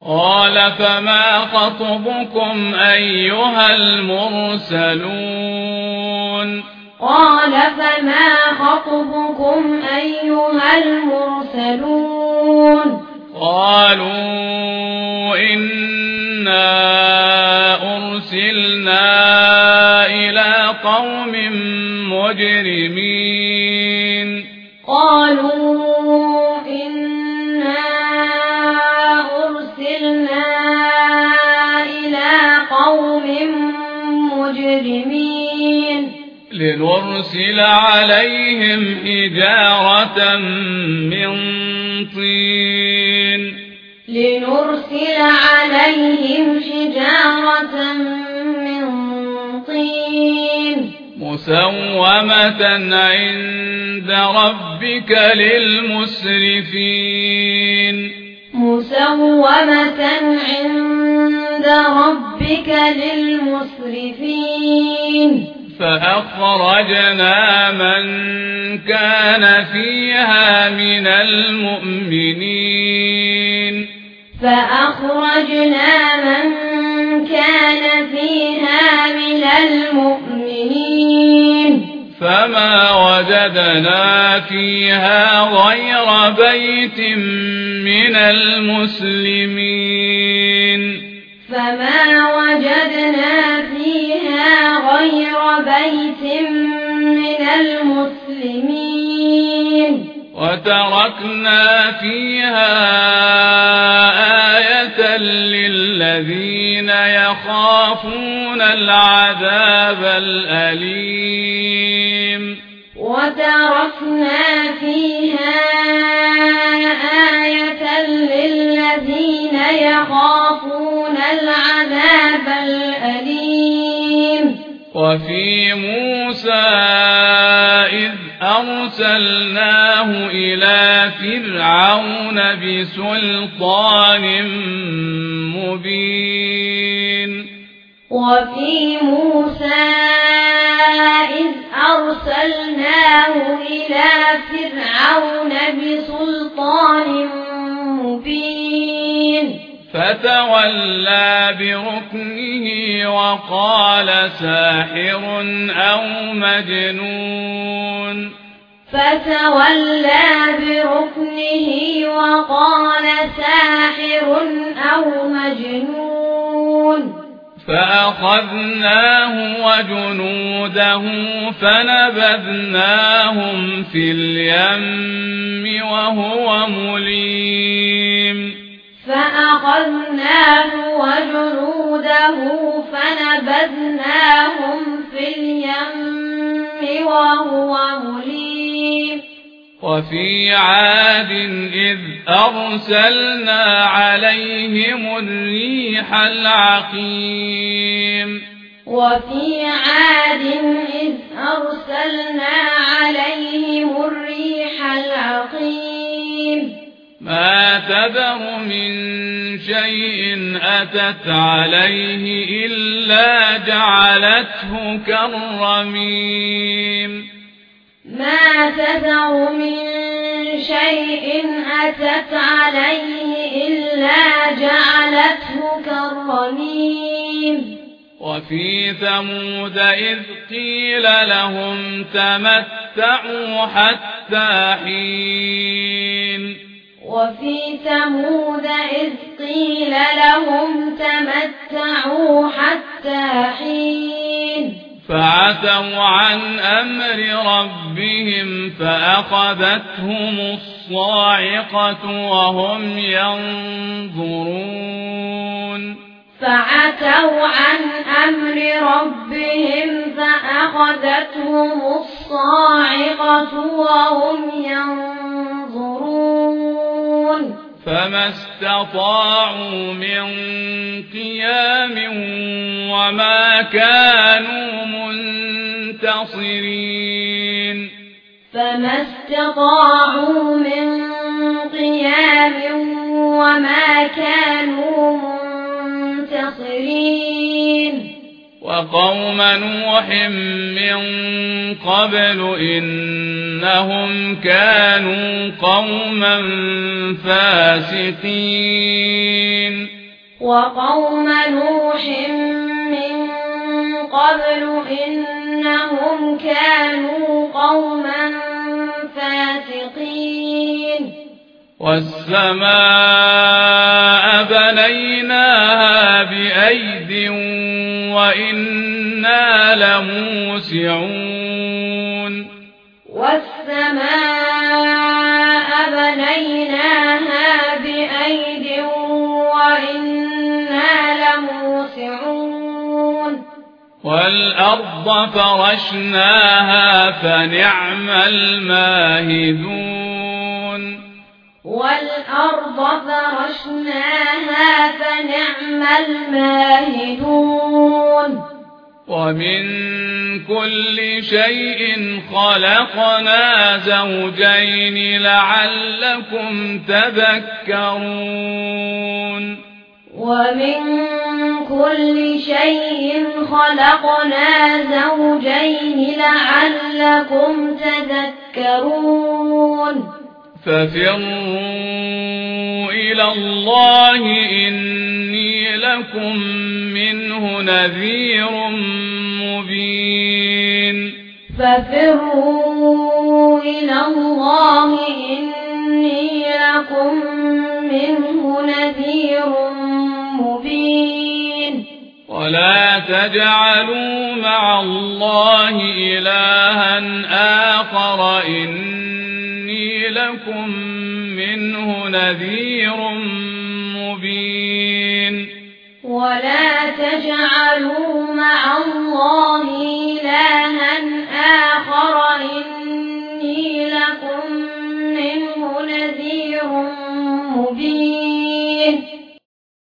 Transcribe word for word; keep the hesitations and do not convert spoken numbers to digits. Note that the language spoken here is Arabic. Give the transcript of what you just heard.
قال فما خطبكم أيها المرسلون قال فما خطبكم أيها المرسلون قالوا إنا أرسلنا إلى قوم مجرمين قالوا إنا أرسلنا إلى قوم مجرمين لنرسل عليهم حجارة من طين لنرسل عليهم حجارة من طين مسومة عند ربك للمسرفين مسومة عند ربك للمسرفين فأخرجنا من كان فيها من المؤمنين فأخرجنا من كان فيها من المؤمنين فما وجدنا فيها غير بيت من المسلمين فما وجدنا فيها غير بيت من المسلمين وتركنا فيها آية للذين يخافون العذاب الأليم وتركنا فيها آية للذين يخافون العذاب الأليم وفي موسى إذ أرسلناه إلى فرعون بسلطان مبين وفي موسى إذ أرسلناه إلى فرعون بسلطان مبين فتولى بركنه وقال ساحر أو مجنون فتولى بركنه وقال ساحر أو مجنون فأخذناه وجنوده فنبذناهم في اليم وهو مليم فأخذناه وجنوده فنبذناهم في اليم وهو مليم وفي عاد إذ أرسلنا عليهم الريح العقيم وفي عاد إذ أرسلنا عليهم الريح العقيم ما تذر من شيء أتت عليه إلا جعلته كالرميم ما تذر من شيء أتت عليه إلا جعلته كالرميم وفي ثمود إذ قيل لهم تمتعوا حتى حين وفي ثمود إذ قيل لهم تمتعوا حتى حين فعتوا عن أمر ربهم فأخذتهم الصاعقة وهم ينظرون فعتوا عن أمر ربهم فأخذتهم الصاعقة وهم ينظرون فما استطاعوا من قيام وما كانوا منتصرين فما استطاعوا من قيام وما كانوا منتصرين وقوم نوح من قبل إنهم كانوا قوما فاسقين وقوم نوح من قبل إنهم كانوا قوما فاسقين والسماء بنيناها بأيد وإنا لموسعون والسماء بنيناها بأيد وإنا لموسعون والأرض فرشناها فنعم الماهدون والأرض فرشناها فنعم الماهدون ومن كل شيء خلقنا زوجين لعلكم تذكرون ومن كل شيء خلقنا زوجين لعلكم تذكرون ففروا إلى الله إني لكم منه نذير مبين ففروا إلى الله إني لكم منه نذير مبين ولا تجعلوا مع الله إلها آخر إني لكم منه نذير مبين ولا تجعلوا مع الله